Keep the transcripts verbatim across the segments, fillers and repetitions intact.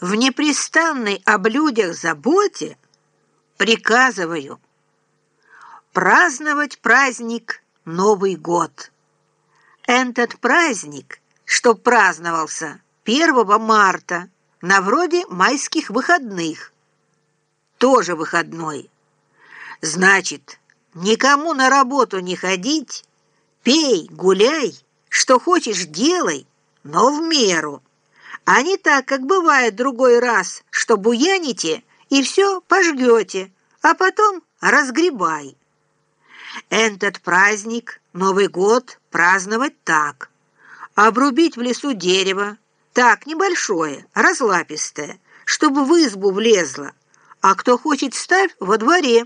в непрестанной о блюдях заботе приказываю праздновать праздник Новый год. Этот праздник, что праздновался первого марта, на вроде майских выходных, тоже выходной. Значит, никому на работу не ходить, пей, гуляй, что хочешь делай, но в меру. А не так, как бывает другой раз, что буяните и все пожгете, а потом разгребай. Этот праздник, Новый год, праздновать так. Обрубить в лесу дерево, так, небольшое, разлапистое, чтобы в избу влезло, а кто хочет, ставь во дворе.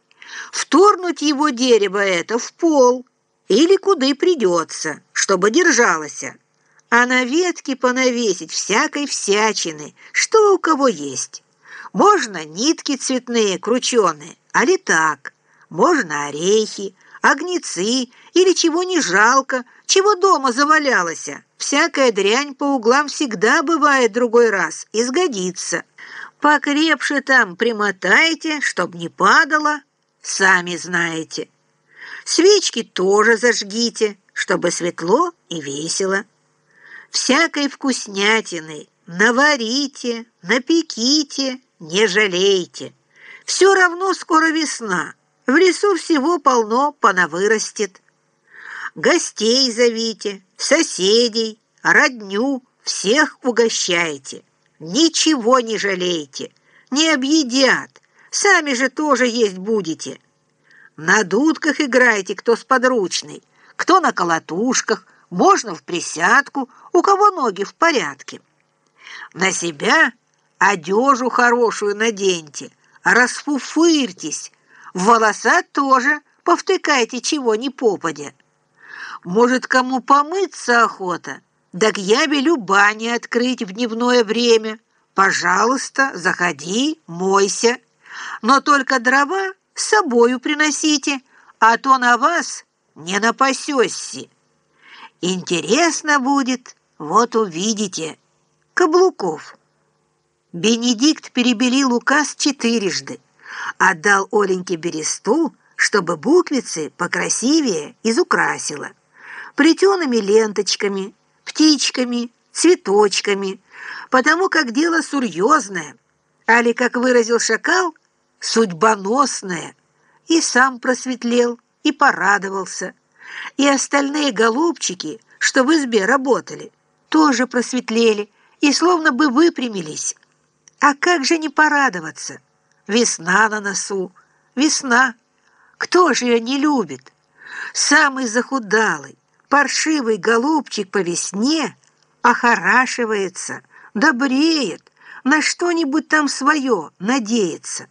Вторнуть его дерево это в пол или куда придется, чтобы держалось, а на ветке понавесить всякой всячины, что у кого есть. Можно нитки цветные, крученые, али так, можно орехи, огнецы или чего не жалко, чего дома завалялось. Всякая дрянь по углам всегда бывает другой раз и сгодится. Покрепше там примотайте, чтоб не падало, сами знаете. Свечки тоже зажгите, чтобы светло и весело. Всякой вкуснятины наварите, напеките, не жалейте. Все равно скоро весна, в лесу всего полно понавырастет. Гостей зовите, соседей, родню, всех угощайте. Ничего не жалейте, не объедят, сами же тоже есть будете. На дудках играйте, кто сподручный, кто на колотушках, можно в присядку, у кого ноги в порядке. На себя одежу хорошую наденьте, расфуфырьтесь, в волоса тоже повтыкайте чего ни попадя. Может, кому помыться охота, так я велю бани открыть в дневное время. Пожалуйста, заходи, мойся, но только дрова с собою приносите, а то на вас не напасешься. Интересно будет, вот увидите. Каблуков. Бенедикт перебелил указ четырежды, отдал Оленьке бересту, чтобы буквицы покрасивее изукрасила, плетеными ленточками, птичками, цветочками, потому как дело серьезное, али, как выразил шакал, судьбоносное, и сам просветлел и порадовался, и остальные голубчики, что в избе работали, тоже просветлели и словно бы выпрямились. А как же не порадоваться? Весна на носу, весна. Кто же ее не любит? Самый захудалый, паршивый голубчик по весне охорашивается, добреет, на что-нибудь там свое надеется.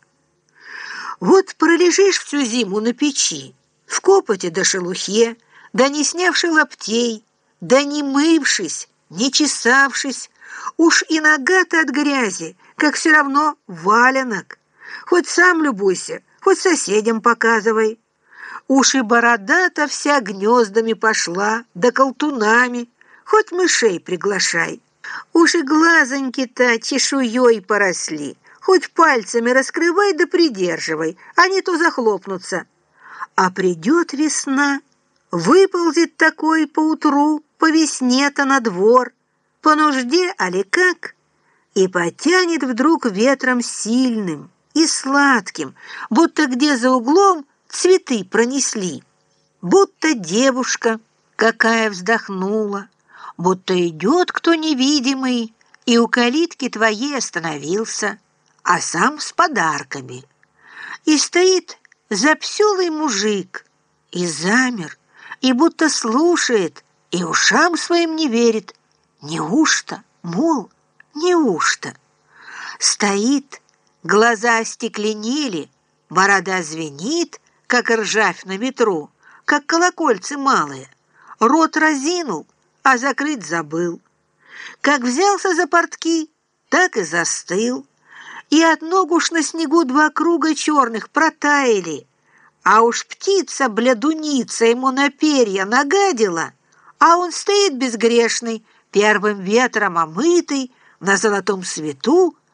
Вот пролежишь всю зиму на печи, в копоте да шелухе, да не снявши лаптей, да не мывшись, не чесавшись, уж и нога-то от грязи, как все равно валенок. Хоть сам любуйся, хоть соседям показывай. Уж и борода-то вся гнездами пошла, да колтунами, хоть мышей приглашай. Уж и глазоньки-то чешуей поросли, хоть пальцами раскрывай да придерживай, а не то захлопнутся. А придет весна, выползет такой поутру, по весне-то на двор, по нужде, али как, и потянет вдруг ветром сильным и сладким, будто где за углом цветы пронесли, будто девушка какая вздохнула, будто идет кто невидимый и у калитки твоей остановился, а сам с подарками. И стоит запсёлый мужик, и замер, и будто слушает, и ушам своим не верит. Неужто, мол, неужто? Стоит, глаза остекленели, борода звенит, как ржавь на ветру, как колокольцы малые. Рот разинул, а закрыть забыл. Как взялся за портки, так и застыл. И от ног уж на снегу два круга черных протаяли, а уж птица-блядуница ему на перья нагадила, а он стоит безгрешный, первым ветром омытый, на золотом свету